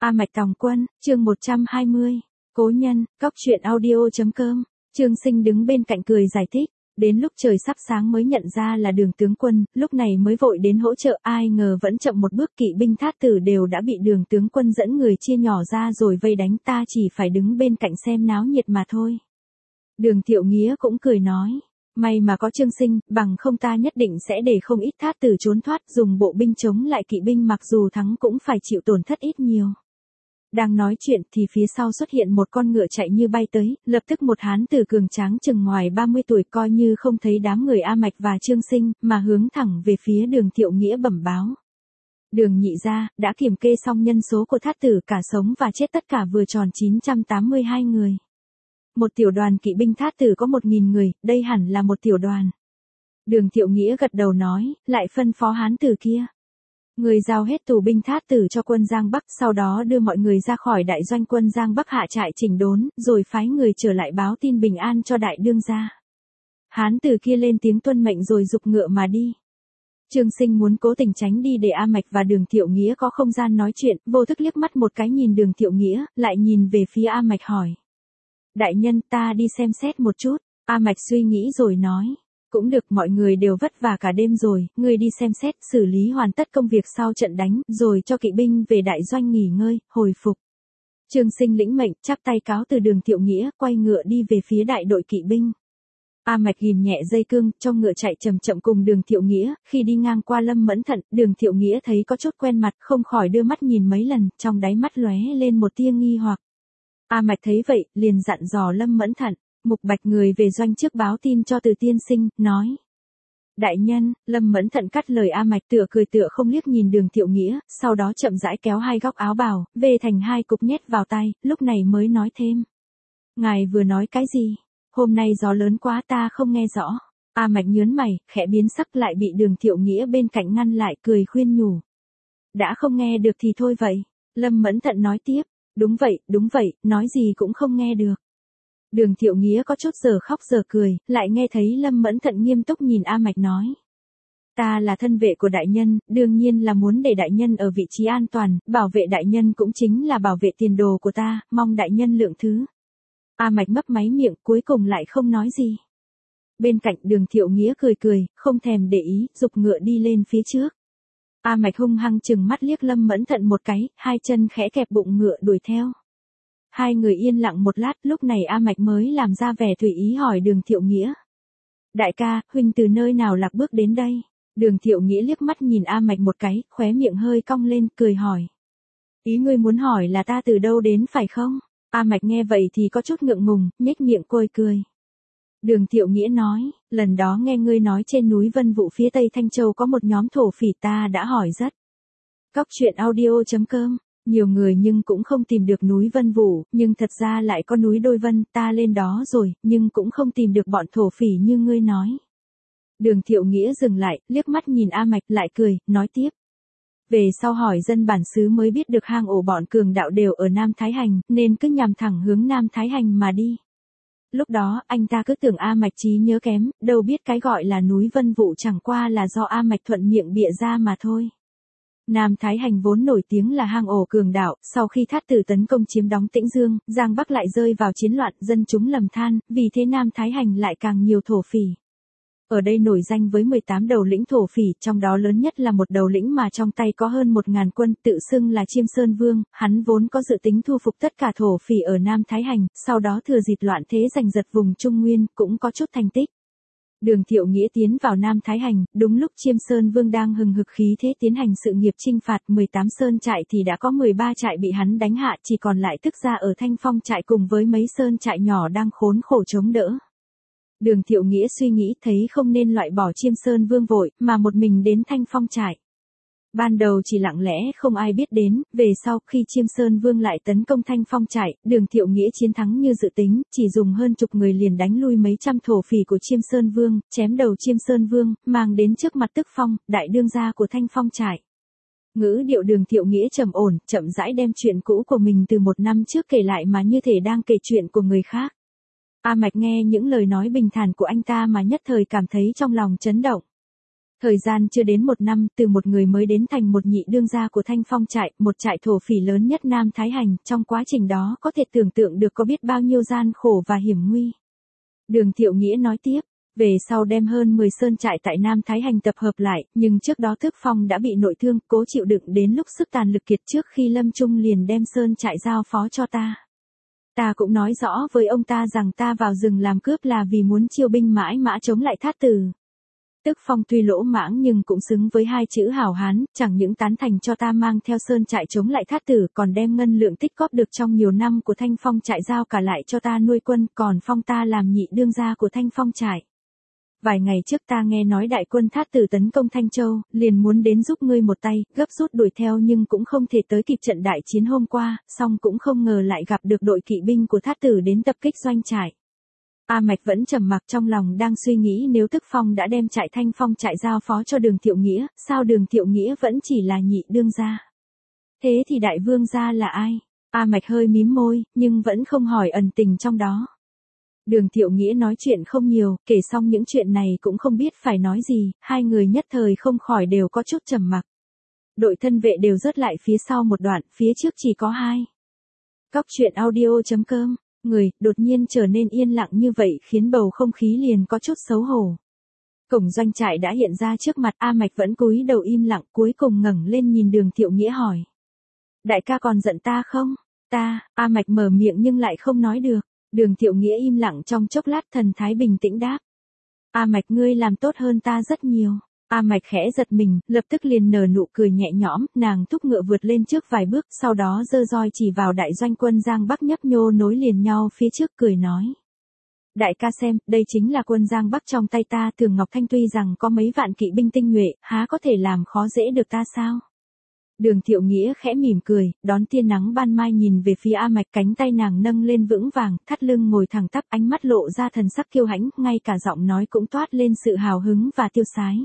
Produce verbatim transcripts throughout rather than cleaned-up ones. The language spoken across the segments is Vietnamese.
A Mạch Tòng Quân, chương một trăm hai mươi. Cố nhân, cóc truyện audio.com. Trương Sinh đứng bên cạnh cười giải thích. Đến lúc trời sắp sáng mới nhận ra là Đường tướng quân, lúc này mới vội đến hỗ trợ, ai ngờ vẫn chậm một bước, kỵ binh thát tử đều đã bị Đường tướng quân dẫn người chia nhỏ ra rồi vây đánh, ta chỉ phải đứng bên cạnh xem náo nhiệt mà thôi. Đường Thiệu Nghĩa cũng cười nói. May mà có Trương Sinh, bằng không ta nhất định sẽ để không ít thát tử trốn thoát, dùng bộ binh chống lại kỵ binh, mặc dù thắng cũng phải chịu tổn thất ít nhiều. Đang nói chuyện thì phía sau xuất hiện một con ngựa chạy như bay tới, lập tức một hán tử cường tráng chừng ngoài ba mươi tuổi coi như không thấy đám người A Mạch và Trương Sinh, mà hướng thẳng về phía Đường Thiệu Nghĩa bẩm báo. Đường nhị gia, đã kiểm kê xong nhân số của thát tử, cả sống và chết tất cả vừa tròn chín trăm tám mươi hai người. Một tiểu đoàn kỵ binh thát tử có một nghìn người, đây hẳn là một tiểu đoàn. Đường Thiệu Nghĩa gật đầu nói, lại phân phó hán tử kia. Người giao hết tù binh thát tử cho quân Giang Bắc, sau đó đưa mọi người ra khỏi đại doanh quân Giang Bắc hạ trại chỉnh đốn, rồi phái người trở lại báo tin bình an cho đại đương gia. Hán tử kia lên tiếng tuân mệnh rồi giục ngựa mà đi. Trương Sinh muốn cố tình tránh đi để A Mạch và Đường Thiệu Nghĩa có không gian nói chuyện, vô thức liếc mắt một cái nhìn Đường Thiệu Nghĩa, lại nhìn về phía A Mạch hỏi. Đại nhân, ta đi xem xét một chút. A Mạch suy nghĩ rồi nói. Cũng được, mọi người đều vất vả cả đêm rồi, ngươi đi xem xét, xử lý hoàn tất công việc sau trận đánh, rồi cho kỵ binh về đại doanh nghỉ ngơi, hồi phục. Trương Sinh lĩnh mệnh, chắp tay cáo từ Đường Thiệu Nghĩa, quay ngựa đi về phía đại đội kỵ binh. A Mạch ghim nhẹ dây cương, cho ngựa chạy chậm chậm cùng Đường Thiệu Nghĩa, khi đi ngang qua Lâm Mẫn Thận, Đường Thiệu Nghĩa thấy có chút quen mặt, không khỏi đưa mắt nhìn mấy lần, trong đáy mắt lóe lên một tia nghi hoặc. A Mạch thấy vậy, liền dặn dò Lâm Mẫn Thận. Mục Bạch người về doanh trước báo tin cho Từ tiên sinh, nói. Đại nhân, Lâm Mẫn Thận cắt lời A Mạch, tựa cười tựa không liếc nhìn Đường Thiệu Nghĩa, sau đó chậm rãi kéo hai góc áo bào, về thành hai cục nhét vào tay, lúc này mới nói thêm. Ngài vừa nói cái gì? Hôm nay gió lớn quá ta không nghe rõ. A Mạch nhớn mày, khẽ biến sắc, lại bị Đường Thiệu Nghĩa bên cạnh ngăn lại, cười khuyên nhủ. Đã không nghe được thì thôi vậy. Lâm Mẫn Thận nói tiếp. Đúng vậy, đúng vậy, nói gì cũng không nghe được. Đường Thiệu Nghĩa có chút giờ khóc giờ cười, lại nghe thấy Lâm Mẫn Thận nghiêm túc nhìn A Mạch nói. Ta là thân vệ của đại nhân, đương nhiên là muốn để đại nhân ở vị trí an toàn, bảo vệ đại nhân cũng chính là bảo vệ tiền đồ của ta, mong đại nhân lượng thứ. A Mạch mấp máy miệng, cuối cùng lại không nói gì. Bên cạnh Đường Thiệu Nghĩa cười cười, không thèm để ý, giục ngựa đi lên phía trước. A Mạch hung hăng chừng mắt liếc Lâm Mẫn Thận một cái, hai chân khẽ kẹp bụng ngựa đuổi theo. Hai người yên lặng một lát, lúc này A Mạch mới làm ra vẻ tùy ý hỏi Đường Thiệu Nghĩa. Đại ca, huynh từ nơi nào lạc bước đến đây? Đường Thiệu Nghĩa liếc mắt nhìn A Mạch một cái, khóe miệng hơi cong lên, cười hỏi. Ý ngươi muốn hỏi là ta từ đâu đến phải không? A Mạch nghe vậy thì có chút ngượng ngùng, nhếch miệng côi cười. Đường Thiệu Nghĩa nói, lần đó nghe ngươi nói trên núi Vân Vũ phía tây Thanh Châu có một nhóm thổ phỉ, ta đã hỏi rất. Cóc truyện audio.com. Nhiều người nhưng cũng không tìm được núi Vân Vũ, nhưng thật ra lại có núi Đôi Vân, ta lên đó rồi, nhưng cũng không tìm được bọn thổ phỉ như ngươi nói. Đường Thiệu Nghĩa dừng lại, liếc mắt nhìn A Mạch, lại cười, nói tiếp. Về sau hỏi dân bản xứ mới biết được hang ổ bọn cường đạo đều ở Nam Thái Hành, nên cứ nhằm thẳng hướng Nam Thái Hành mà đi. Lúc đó, anh ta cứ tưởng A Mạch trí nhớ kém, đâu biết cái gọi là núi Vân Vũ chẳng qua là do A Mạch thuận miệng bịa ra mà thôi. Nam Thái Hành vốn nổi tiếng là hang ổ cường đạo, sau khi thát tử tấn công chiếm đóng Tĩnh Dương, Giang Bắc lại rơi vào chiến loạn, dân chúng lầm than, vì thế Nam Thái Hành lại càng nhiều thổ phỉ. Ở đây nổi danh với mười tám đầu lĩnh thổ phỉ, trong đó lớn nhất là một đầu lĩnh mà trong tay có hơn một ngàn quân, tự xưng là Chiêm Sơn Vương, hắn vốn có dự tính thu phục tất cả thổ phỉ ở Nam Thái Hành, sau đó thừa dịp loạn thế giành giật vùng Trung Nguyên, cũng có chút thành tích. Đường Thiệu Nghĩa tiến vào Nam Thái Hành, đúng lúc Chiêm Sơn Vương đang hừng hực khí thế tiến hành sự nghiệp chinh phạt mười tám sơn trại thì đã có mười ba trại bị hắn đánh hạ, chỉ còn lại tức ra ở Thanh Phong trại cùng với mấy sơn trại nhỏ đang khốn khổ chống đỡ. Đường Thiệu Nghĩa suy nghĩ thấy không nên loại bỏ Chiêm Sơn Vương vội, mà một mình đến Thanh Phong trại. Ban đầu chỉ lặng lẽ không ai biết đến, về sau khi Chiêm Sơn Vương lại tấn công Thanh Phong trại, Đường Thiệu Nghĩa chiến thắng như dự tính, chỉ dùng hơn chục người liền đánh lui mấy trăm thổ phỉ của Chiêm Sơn Vương, chém đầu Chiêm Sơn Vương, mang đến trước mặt Tức Phong, đại đương gia của Thanh Phong trại. Ngữ điệu Đường Thiệu Nghĩa trầm ổn, chậm rãi đem chuyện cũ của mình từ một năm trước kể lại mà như thể đang kể chuyện của người khác. A Mạch nghe những lời nói bình thản của anh ta mà nhất thời cảm thấy trong lòng chấn động. Thời gian chưa đến một năm, từ một người mới đến thành một nhị đương gia của Thanh Phong trại, một trại thổ phỉ lớn nhất Nam Thái Hành, trong quá trình đó có thể tưởng tượng được có biết bao nhiêu gian khổ và hiểm nguy. Đường Thiệu Nghĩa nói tiếp, về sau đem hơn mười sơn trại tại Nam Thái Hành tập hợp lại, nhưng trước đó Thức Phong đã bị nội thương, cố chịu đựng đến lúc sức tàn lực kiệt, trước khi lâm chung liền đem sơn trại giao phó cho ta. Ta cũng nói rõ với ông ta rằng ta vào rừng làm cướp là vì muốn chiêu binh mãi mã chống lại Thát Tử. Tức Phong tuy lỗ mãng nhưng cũng xứng với hai chữ hảo hán, chẳng những tán thành cho ta mang theo sơn trại chống lại Thát Tử, còn đem ngân lượng tích góp được trong nhiều năm của Thanh Phong trại giao cả lại cho ta nuôi quân, còn phong ta làm nhị đương gia của Thanh Phong trại. Vài ngày trước ta nghe nói đại quân Thát Tử tấn công Thanh Châu, liền muốn đến giúp ngươi một tay, gấp rút đuổi theo nhưng cũng không thể tới kịp trận đại chiến hôm qua, song cũng không ngờ lại gặp được đội kỵ binh của Thát Tử đến tập kích doanh trại. A Mạch vẫn trầm mặc, trong lòng đang suy nghĩ, nếu Thức Phong đã đem trại Thanh Phong trại giao phó cho Đường Thiệu Nghĩa, sao Đường Thiệu Nghĩa vẫn chỉ là nhị đương gia? Thế thì đại vương gia là ai? A Mạch hơi mím môi, nhưng vẫn không hỏi ẩn tình trong đó. Đường Thiệu Nghĩa nói chuyện không nhiều, kể xong những chuyện này cũng không biết phải nói gì, hai người nhất thời không khỏi đều có chút trầm mặc. Đội thân vệ đều rớt lại phía sau một đoạn, phía trước chỉ có hai. Cóc truyện audio chấm com. Người, đột nhiên trở nên yên lặng như vậy khiến bầu không khí liền có chút xấu hổ. Cổng doanh trại đã hiện ra trước mặt, A Mạch vẫn cúi đầu im lặng, cuối cùng ngẩng lên nhìn Đường Thiệu Nghĩa hỏi. Đại ca còn giận ta không? Ta, A Mạch mở miệng nhưng lại không nói được. Đường Thiệu Nghĩa im lặng trong chốc lát, thần thái bình tĩnh đáp. A Mạch, ngươi làm tốt hơn ta rất nhiều. A Mạch khẽ giật mình, lập tức liền nở nụ cười nhẹ nhõm, nàng thúc ngựa vượt lên trước vài bước, sau đó giơ roi chỉ vào đại doanh quân Giang Bắc nhấp nhô nối liền nhau phía trước, cười nói. Đại ca xem, đây chính là quân Giang Bắc trong tay ta, Thường Ngọc Thanh tuy rằng có mấy vạn kỵ binh tinh nhuệ, há có thể làm khó dễ được ta sao? Đường Thiệu Nghĩa khẽ mỉm cười, đón tia nắng ban mai nhìn về phía A Mạch, cánh tay nàng nâng lên vững vàng, thắt lưng ngồi thẳng tắp, ánh mắt lộ ra thần sắc kiêu hãnh, ngay cả giọng nói cũng toát lên sự hào hứng và tiêu sái.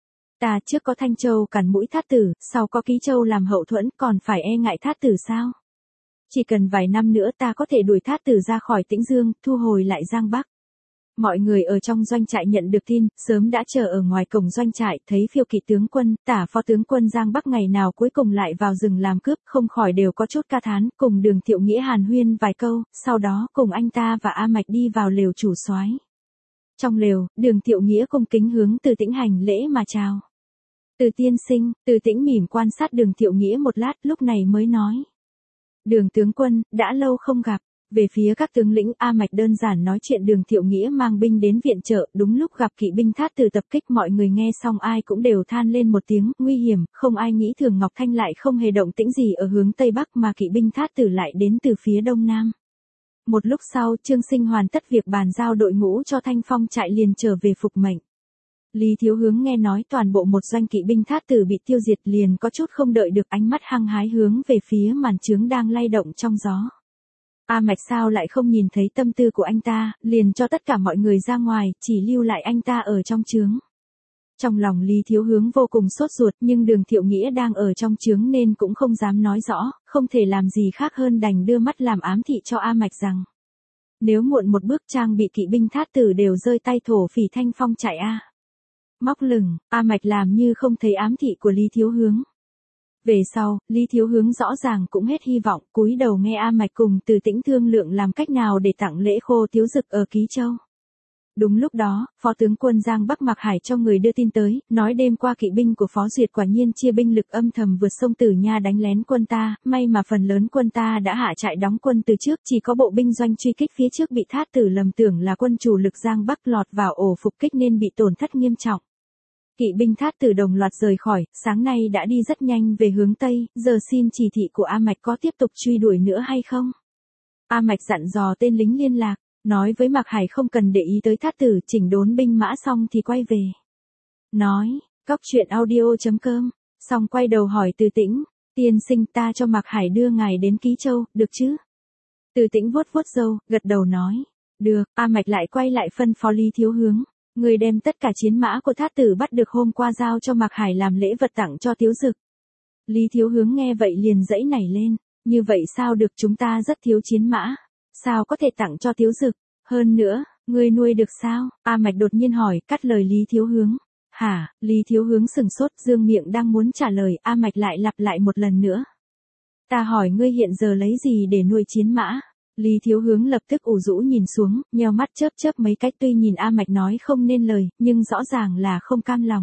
Ta trước có Thanh Châu cản mũi Thát Tử, sau có Ký Châu làm hậu thuẫn, còn phải e ngại Thát Tử sao? Chỉ cần vài năm nữa ta có thể đuổi Thát Tử ra khỏi Tĩnh Dương, thu hồi lại Giang Bắc. Mọi người ở trong doanh trại nhận được tin, sớm đã chờ ở ngoài cổng doanh trại, thấy phiêu kỵ tướng quân, tả phó tướng quân Giang Bắc ngày nào cuối cùng lại vào rừng làm cướp, không khỏi đều có chút ca thán, cùng Đường Thiệu Nghĩa hàn huyên vài câu, sau đó cùng anh ta và A Mạch đi vào lều chủ soái. Trong lều, Đường Thiệu Nghĩa cung kính hướng Từ Tĩnh hành lễ mà chào. Từ tiên sinh, Từ Tĩnh mỉm quan sát Đường Thiệu Nghĩa một lát, lúc này mới nói. Đường tướng quân, đã lâu không gặp. Về phía các tướng lĩnh, A Mạch đơn giản nói chuyện Đường Thiệu Nghĩa mang binh đến viện trợ, đúng lúc gặp kỵ binh Thát Tử tập kích, mọi người nghe xong ai cũng đều than lên một tiếng, nguy hiểm, không ai nghĩ Thường Ngọc Thanh lại không hề động tĩnh gì ở hướng Tây Bắc mà kỵ binh Thát Tử lại đến từ phía Đông Nam. Một lúc sau, Trương Sinh hoàn tất việc bàn giao đội ngũ cho Thanh Phong trại liền trở về phục mệnh. Lý Thiếu Hướng nghe nói toàn bộ một doanh kỵ binh Thát Tử bị tiêu diệt liền có chút không đợi được, ánh mắt hăng hái hướng về phía màn trướng đang lay động trong gió. A Mạch sao lại không nhìn thấy tâm tư của anh ta, liền cho tất cả mọi người ra ngoài, chỉ lưu lại anh ta ở trong trướng. Trong lòng Lý Thiếu Hướng vô cùng sốt ruột, nhưng Đường Thiệu Nghĩa đang ở trong trướng nên cũng không dám nói rõ, không thể làm gì khác hơn đành đưa mắt làm ám thị cho A Mạch rằng. Nếu muộn một bước trang bị kỵ binh Thát Tử đều rơi tay thổ phỉ Thanh Phong chạy A. Móc lửng, A Mạch làm như không thấy ám thị của Lý Thiếu Hướng. Về sau, Lý Thiếu Hướng rõ ràng cũng hết hy vọng, cúi đầu nghe A Mạch cùng Từ Tĩnh thương lượng làm cách nào để tặng lễ Khô Tiếu Dực ở Ký Châu. Đúng lúc đó, phó tướng quân Giang Bắc Mạc Hải cho người đưa tin tới, nói đêm qua kỵ binh của Phó Duyệt quả nhiên chia binh lực âm thầm vượt sông Tử Nha đánh lén quân ta, may mà phần lớn quân ta đã hạ trại đóng quân từ trước, chỉ có bộ binh doanh truy kích phía trước bị Thát Tử lầm tưởng là quân chủ lực Giang Bắc lọt vào ổ phục kích nên bị tổn thất nghiêm trọng. Kỵ binh Thát Tử đồng loạt rời khỏi, sáng nay đã đi rất nhanh về hướng Tây, giờ xin chỉ thị của A Mạch có tiếp tục truy đuổi nữa hay không? A Mạch dặn dò tên lính liên lạc, nói với Mạc Hải không cần để ý tới Thát Tử, chỉnh đốn binh mã xong thì quay về. Nói, cóc truyện audio chấm com, xong quay đầu hỏi Từ Tĩnh, tiên sinh ta cho Mạc Hải đưa ngài đến Ký Châu, được chứ? Từ Tĩnh vuốt vuốt râu, gật đầu nói, được. A Mạch lại quay lại phân phó Lý Thiếu Hướng. Người đem tất cả chiến mã của Thát Tử bắt được hôm qua giao cho Mạc Hải làm lễ vật tặng cho Tiếu Dực. Lý Thiếu Hướng nghe vậy liền giãy nảy lên, như vậy sao được, chúng ta rất thiếu chiến mã, sao có thể tặng cho Tiếu Dực, hơn nữa, ngươi nuôi được sao? A Mạch đột nhiên hỏi, cắt lời Lý Thiếu Hướng. Hả, Lý Thiếu Hướng sừng sốt, dương miệng đang muốn trả lời, A Mạch lại lặp lại một lần nữa. Ta hỏi ngươi hiện giờ lấy gì để nuôi chiến mã? Lý Thiếu Hướng lập tức ủ rũ nhìn xuống, nheo mắt chớp chớp mấy cách, tuy nhìn A Mạch nói không nên lời, nhưng rõ ràng là không cam lòng.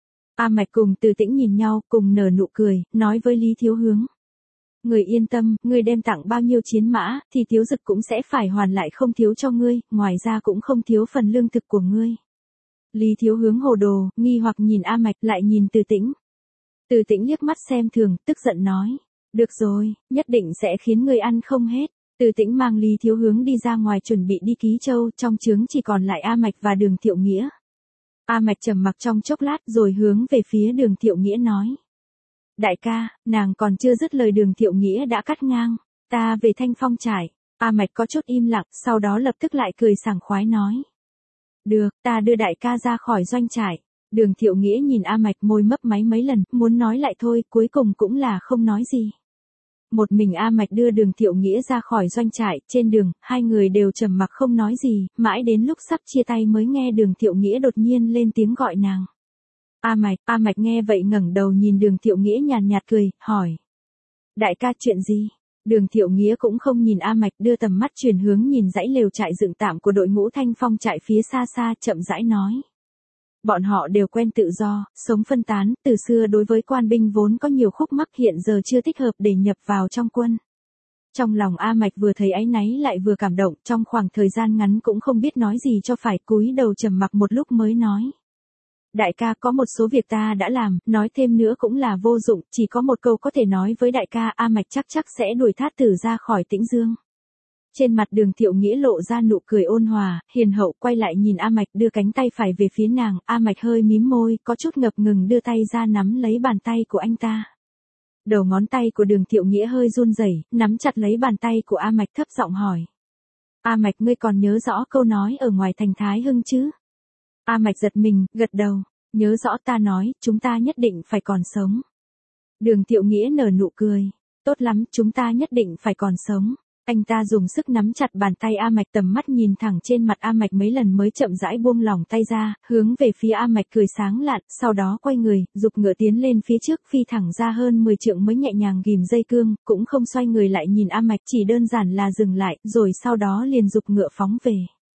A Mạch cùng Từ Tĩnh nhìn nhau, cùng nở nụ cười, nói với Lý Thiếu Hướng. Người yên tâm, ngươi đem tặng bao nhiêu chiến mã, thì Tiếu Dực cũng sẽ phải hoàn lại không thiếu cho ngươi, ngoài ra cũng không thiếu phần lương thực của ngươi. Lý Thiếu Hướng hồ đồ, nghi hoặc nhìn A Mạch, lại nhìn Từ Tĩnh. Từ Tĩnh liếc mắt xem thường, tức giận nói. Được rồi, nhất định sẽ khiến ngươi ăn không hết. Từ Tĩnh mang Lý Thiếu Hướng đi ra ngoài chuẩn bị đi Ký Châu, trong trướng chỉ còn lại A Mạch và Đường Thiệu Nghĩa. A Mạch trầm mặc trong chốc lát rồi hướng về phía Đường Thiệu Nghĩa nói. Đại ca, nàng còn chưa dứt lời Đường Thiệu Nghĩa đã cắt ngang. Ta về Thanh Phong trại. A Mạch có chút im lặng, sau đó lập tức lại cười sảng khoái nói. Được, ta đưa đại ca ra khỏi doanh trại. Đường Thiệu Nghĩa nhìn A Mạch môi mấp máy mấy lần, muốn nói lại thôi, cuối cùng cũng là không nói gì. Một mình A Mạch đưa Đường Thiệu Nghĩa ra khỏi doanh trại, trên đường, hai người đều trầm mặc không nói gì, mãi đến lúc sắp chia tay mới nghe Đường Thiệu Nghĩa đột nhiên lên tiếng gọi nàng. A Mạch, A Mạch nghe vậy ngẩng đầu nhìn Đường Thiệu Nghĩa nhàn nhạt cười, hỏi. Đại ca chuyện gì? Đường Thiệu Nghĩa cũng không nhìn A Mạch, đưa tầm mắt chuyển hướng nhìn dãy lều trại dựng tạm của đội ngũ Thanh Phong trại phía xa xa, chậm rãi nói. Bọn họ đều quen tự do, sống phân tán, từ xưa đối với quan binh vốn có nhiều khúc mắc hiện giờ chưa thích hợp để nhập vào trong quân. Trong lòng A Mạch vừa thấy áy náy lại vừa cảm động, trong khoảng thời gian ngắn cũng không biết nói gì cho phải, cúi đầu trầm mặc một lúc mới nói. Đại ca, có một số việc ta đã làm, nói thêm nữa cũng là vô dụng, chỉ có một câu có thể nói với đại ca, A Mạch chắc chắc sẽ đuổi Thát Tử ra khỏi Tĩnh Dương. Trên mặt Đường Thiệu Nghĩa lộ ra nụ cười ôn hòa, hiền hậu, quay lại nhìn A Mạch, đưa cánh tay phải về phía nàng, A Mạch hơi mím môi, có chút ngập ngừng đưa tay ra nắm lấy bàn tay của anh ta. Đầu ngón tay của Đường Thiệu Nghĩa hơi run rẩy, nắm chặt lấy bàn tay của A Mạch, thấp giọng hỏi. A Mạch, ngươi còn nhớ rõ câu nói ở ngoài thành Thái Hưng chứ? A Mạch giật mình, gật đầu, nhớ rõ, ta nói, chúng ta nhất định phải còn sống. Đường Thiệu Nghĩa nở nụ cười, tốt lắm, chúng ta nhất định phải còn sống. Anh ta dùng sức nắm chặt bàn tay A Mạch, tầm mắt nhìn thẳng trên mặt A Mạch mấy lần mới chậm rãi buông lỏng tay ra, hướng về phía A Mạch cười sáng lạn, sau đó quay người, giục ngựa tiến lên phía trước, phi thẳng ra hơn mười trượng mới nhẹ nhàng ghim dây cương, cũng không xoay người lại nhìn A Mạch, chỉ đơn giản là dừng lại, rồi sau đó liền giục ngựa phóng về.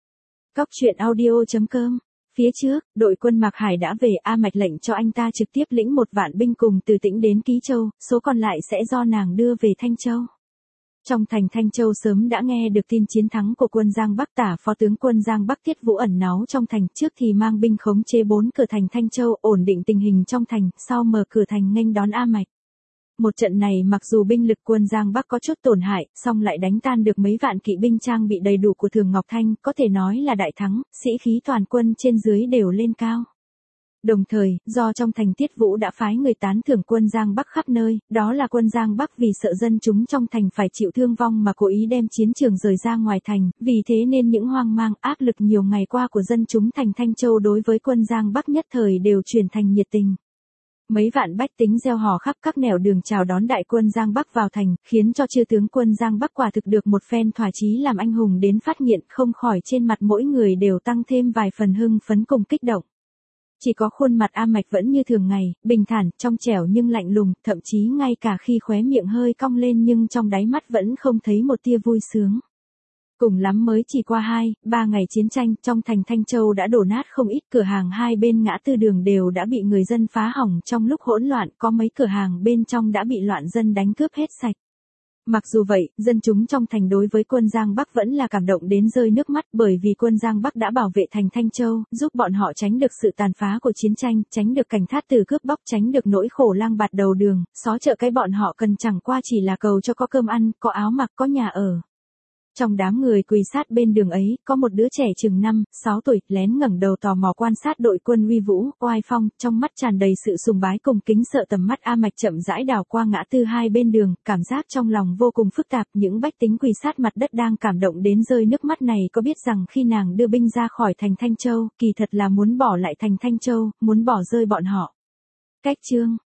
Cóc truyện audio chấm com. Phía trước, đội quân Mạc Hải đã về, A Mạch lệnh cho anh ta trực tiếp lĩnh một vạn binh cùng Từ Tĩnh đến Ký Châu, số còn lại sẽ do nàng đưa về Thanh Châu. Trong thành Thanh Châu sớm đã nghe được tin chiến thắng của quân Giang Bắc, tả phó tướng quân Giang Bắc Tiết Vũ ẩn náu trong thành, trước thì mang binh khống chế bốn cửa thành Thanh Châu, ổn định tình hình trong thành, sau mở cửa thành nghênh đón A Mạch. Một trận này mặc dù binh lực quân Giang Bắc có chút tổn hại, song lại đánh tan được mấy vạn kỵ binh trang bị đầy đủ của Thường Ngọc Thanh, có thể nói là đại thắng, sĩ khí toàn quân trên dưới đều lên cao. Đồng thời, do trong thành Tiết Vũ đã phái người tán thưởng quân Giang Bắc khắp nơi, đó là quân Giang Bắc vì sợ dân chúng trong thành phải chịu thương vong mà cố ý đem chiến trường rời ra ngoài thành, vì thế nên những hoang mang áp lực nhiều ngày qua của dân chúng thành Thanh Châu đối với quân Giang Bắc nhất thời đều chuyển thành nhiệt tình. Mấy vạn bách tính gieo hò khắp các nẻo đường chào đón đại quân Giang Bắc vào thành, khiến cho chư tướng quân Giang Bắc quả thực được một phen thỏa chí làm anh hùng đến phát nghiện, không khỏi trên mặt mỗi người đều tăng thêm vài phần hưng phấn cùng kích động. Chỉ có khuôn mặt A Mạch vẫn như thường ngày, bình thản, trong trẻo nhưng lạnh lùng, thậm chí ngay cả khi khóe miệng hơi cong lên nhưng trong đáy mắt vẫn không thấy một tia vui sướng. Cùng lắm mới chỉ qua hai, ba ngày chiến tranh, trong thành Thanh Châu đã đổ nát không ít, cửa hàng hai bên ngã tư đường đều đã bị người dân phá hỏng, trong lúc hỗn loạn, có mấy cửa hàng bên trong đã bị loạn dân đánh cướp hết sạch. Mặc dù vậy, dân chúng trong thành đối với quân Giang Bắc vẫn là cảm động đến rơi nước mắt, bởi vì quân Giang Bắc đã bảo vệ thành Thanh Châu, giúp bọn họ tránh được sự tàn phá của chiến tranh, tránh được cảnh Thát Tử cướp bóc, tránh được nỗi khổ lang bạt đầu đường, xó chợ, cái bọn họ cần chẳng qua chỉ là cầu cho có cơm ăn, có áo mặc, có nhà ở. Trong đám người quỳ sát bên đường ấy, có một đứa trẻ chừng năm, sáu tuổi, lén ngẩng đầu tò mò quan sát đội quân uy vũ, oai phong, trong mắt tràn đầy sự sùng bái cùng kính sợ. Tầm mắt A Mạch chậm rãi đảo qua ngã tư hai bên đường, cảm giác trong lòng vô cùng phức tạp, những bách tính quỳ sát mặt đất đang cảm động đến rơi nước mắt này có biết rằng khi nàng đưa binh ra khỏi thành Thanh Châu, kỳ thật là muốn bỏ lại thành Thanh Châu, muốn bỏ rơi bọn họ. Cách chương